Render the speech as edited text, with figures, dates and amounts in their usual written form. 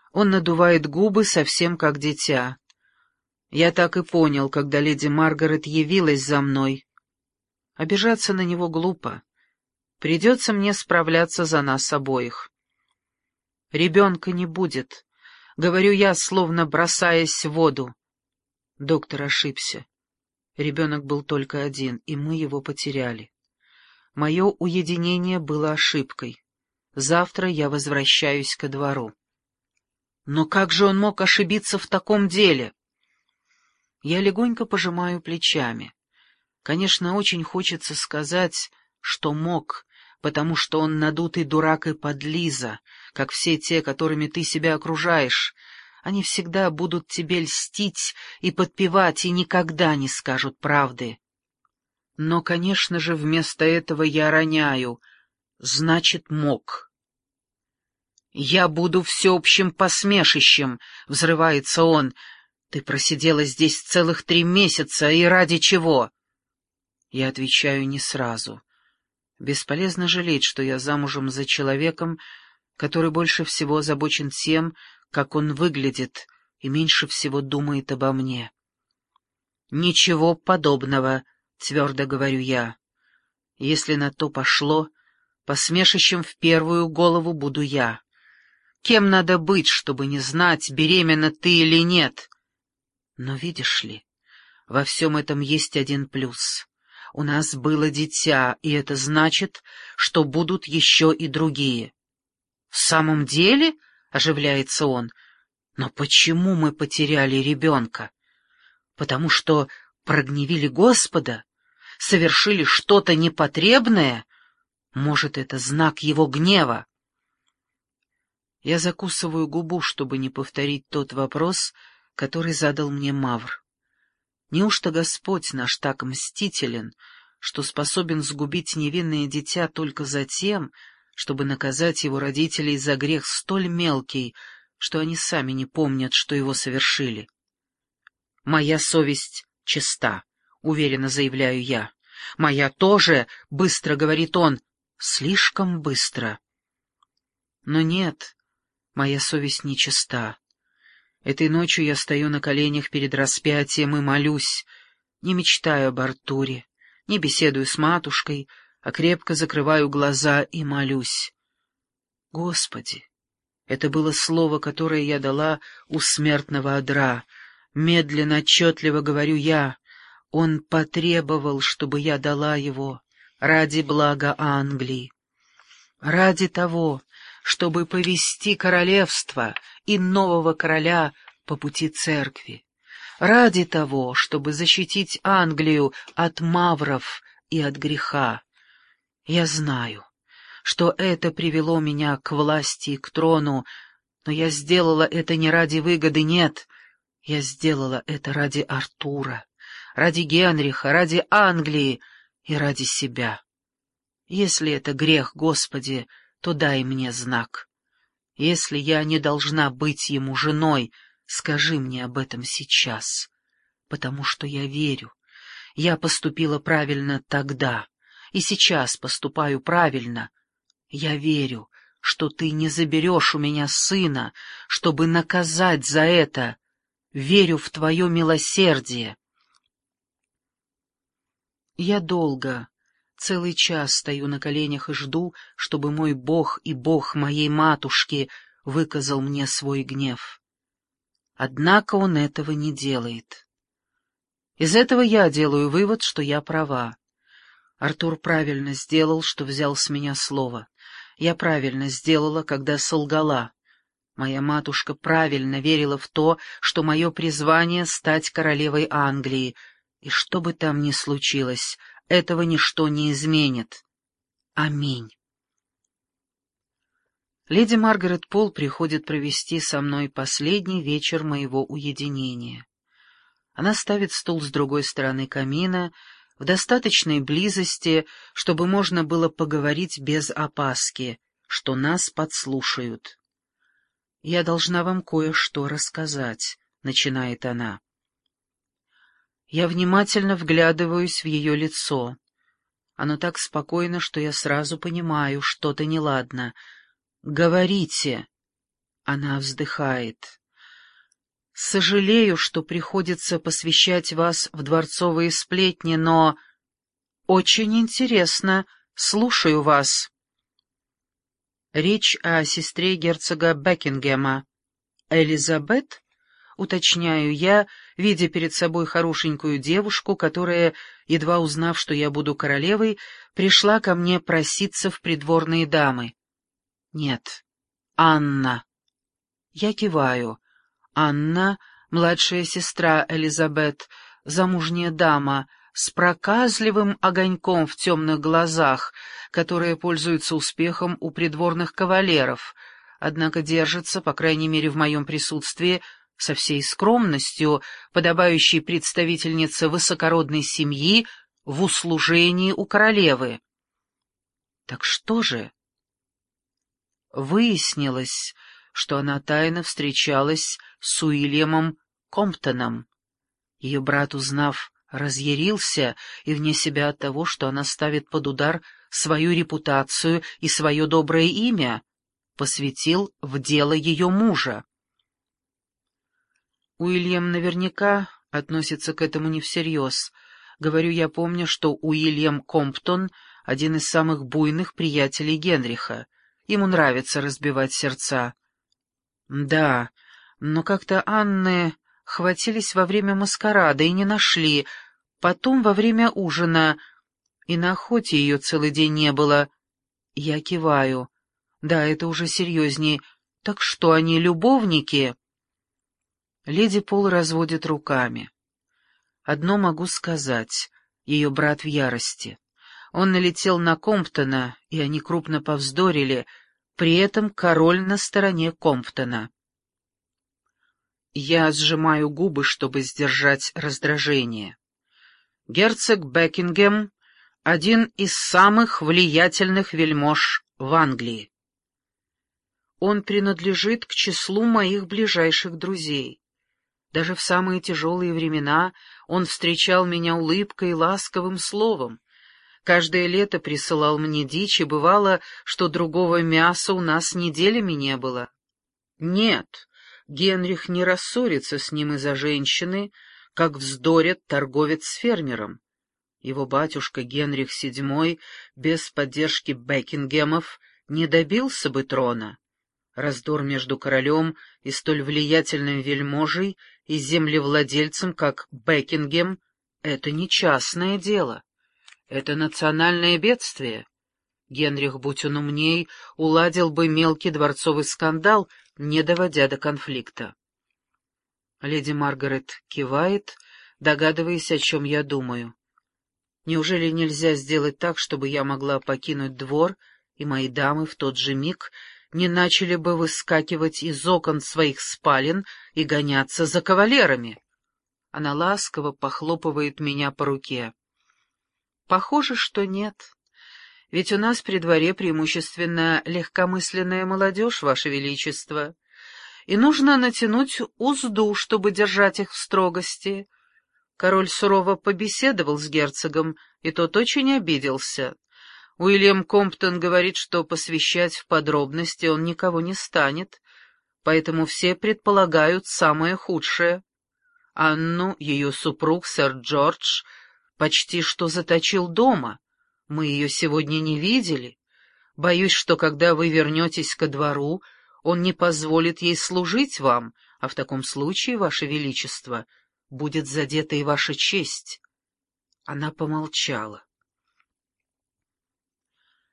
Он надувает губы совсем как дитя. Я так и понял, когда леди Маргарет явилась за мной. Обижаться на него глупо. Придется мне справляться за нас обоих. Ребенка не будет, говорю я, словно бросаясь в воду. Доктор ошибся. Ребенок был только один, и мы его потеряли. Мое уединение было ошибкой. Завтра я возвращаюсь ко двору. Но как же он мог ошибиться в таком деле? Я легонько пожимаю плечами. Конечно, очень хочется сказать, что мог, потому что он надутый дурак и подлиза, как все те, которыми ты себя окружаешь. Они всегда будут тебе льстить и подпевать, и никогда не скажут правды. Но, конечно же, вместо этого я роняю. Значит, мог. «Я буду всеобщим посмешищем», — взрывается он. «Ты просидела здесь целых 3 месяца, и ради чего?» Я отвечаю не сразу. Бесполезно жалеть, что я замужем за человеком, который больше всего озабочен тем, как он выглядит, и меньше всего думает обо мне. «Ничего подобного», — твердо говорю я. «Если на то пошло, посмешищем в первую голову буду я. Кем надо быть, чтобы не знать, беременна ты или нет? Но видишь ли, во всем этом есть один плюс. У нас было дитя, и это значит, что будут еще и другие». «В самом деле?» — оживляется он. «Но почему мы потеряли ребенка? Потому что прогневили Господа? Совершили что-то непотребное? Может, это знак его гнева?» Я закусываю губу, чтобы не повторить тот вопрос, который задал мне Мавр. Неужто Господь наш так мстителен, что способен сгубить невинное дитя только за тем, чтобы наказать его родителей за грех столь мелкий, что они сами не помнят, что его совершили? «Моя совесть чиста», — уверенно заявляю я. «Моя тоже», — быстро говорит он, — «слишком быстро». Но нет, моя совесть нечиста. Этой ночью я стою на коленях перед распятием и молюсь, не мечтаю об Артуре, не беседую с матушкой, а крепко закрываю глаза и молюсь. Господи, это было слово, которое я дала у смертного одра. Медленно, отчетливо говорю я. Он потребовал, чтобы я дала его ради блага Англии, ради того, чтобы повести королевство и нового короля по пути церкви, ради того, чтобы защитить Англию от мавров и от греха. Я знаю, что это привело меня к власти и к трону, но я сделала это не ради выгоды, нет, я сделала это ради Артура, ради Генриха, ради Англии и ради себя. Если это грех, Господи, то дай мне знак. Если я не должна быть ему женой, скажи мне об этом сейчас, потому что я верю. Я поступила правильно тогда, и сейчас поступаю правильно. Я верю, что ты не заберешь у меня сына, чтобы наказать за это. Верю в твое милосердие. Я долго, целый час стою на коленях и жду, чтобы мой Бог и Бог моей матушки выказал мне свой гнев. Однако он этого не делает. Из этого я делаю вывод, что я права. Артур правильно сделал, что взял с меня слово. Я правильно сделала, когда солгала. Моя матушка правильно верила в то, что мое призвание — стать королевой Англии, и что бы там ни случилось, этого ничто не изменит. Аминь. Леди Маргарет Пол приходит провести со мной последний вечер моего уединения. Она ставит стул с другой стороны камина, в достаточной близости, чтобы можно было поговорить без опаски, что нас подслушают. «Я должна вам кое-что рассказать», — начинает она. Я внимательно вглядываюсь в ее лицо. Оно так спокойно, что я сразу понимаю, что-то неладно. «Говорите». Она вздыхает. «Сожалею, что приходится посвящать вас в дворцовые сплетни, но очень интересно, слушаю вас». Речь о сестре герцога Бекингема. «Элизабет?» — уточняю я, видя перед собой хорошенькую девушку, которая, едва узнав, что я буду королевой, пришла ко мне проситься в придворные дамы. «Нет, Анна». Я киваю. Анна, младшая сестра Элизабет, замужняя дама, с проказливым огоньком в темных глазах, которая пользуется успехом у придворных кавалеров, однако держится, по крайней мере в моем присутствии, со всей скромностью, подобающей представительнице высокородной семьи в услужении у королевы. Так что же? Выяснилось, что она тайно встречалась с Уильямом Комптоном. Ее брат, узнав, разъярился и вне себя от того, что она ставит под удар свою репутацию и свое доброе имя, посвятил в дело ее мужа. Уильям наверняка относится к этому не всерьез. Говорю я, помня, что Уильям Комптон — один из самых буйных приятелей Генриха. Ему нравится разбивать сердца. Да, но как-то Анны хватились во время маскарада и не нашли, потом во время ужина, и на охоте ее целый день не было. Я киваю. Да, это уже серьезней. Так что, они любовники? Леди Пол разводит руками. Одно могу сказать. Ее брат в ярости. Он налетел на Комптона, и они крупно повздорили, при этом король на стороне Комптона. Я сжимаю губы, чтобы сдержать раздражение. Герцог Бекингем — один из самых влиятельных вельмож в Англии. Он принадлежит к числу моих ближайших друзей. Даже в самые тяжелые времена он встречал меня улыбкой и ласковым словом. Каждое лето присылал мне дичь, и бывало, что другого мяса у нас неделями не было. Нет, Генрих не рассорится с ним из-за женщины, как вздорит торговец с фермером. Его батюшка Генрих VII без поддержки Бекингемов не добился бы трона. Раздор между королем и столь влиятельным вельможей и землевладельцем, как Бекингем, — это не частное дело. Это национальное бедствие. Генрих, будь он умней, уладил бы мелкий дворцовый скандал, не доводя до конфликта. Леди Маргарет кивает, догадываясь, о чем я думаю. Неужели нельзя сделать так, чтобы я могла покинуть двор, и мои дамы в тот же миг не начали бы выскакивать из окон своих спален и гоняться за кавалерами? Она ласково похлопывает меня по руке. Похоже, что нет. Ведь у нас при дворе преимущественно легкомысленная молодежь, Ваше Величество, и нужно натянуть узду, чтобы держать их в строгости. Король сурово побеседовал с герцогом, и тот очень обиделся. Уильям Комптон говорит, что посвящать в подробности он никого не станет, поэтому все предполагают самое худшее. Анну, ее супруг, сэр Джордж, почти что заточил дома. Мы ее сегодня не видели. Боюсь, что когда вы вернетесь ко двору, он не позволит ей служить вам, а в таком случае, Ваше Величество, будет задета и ваша честь. Она помолчала.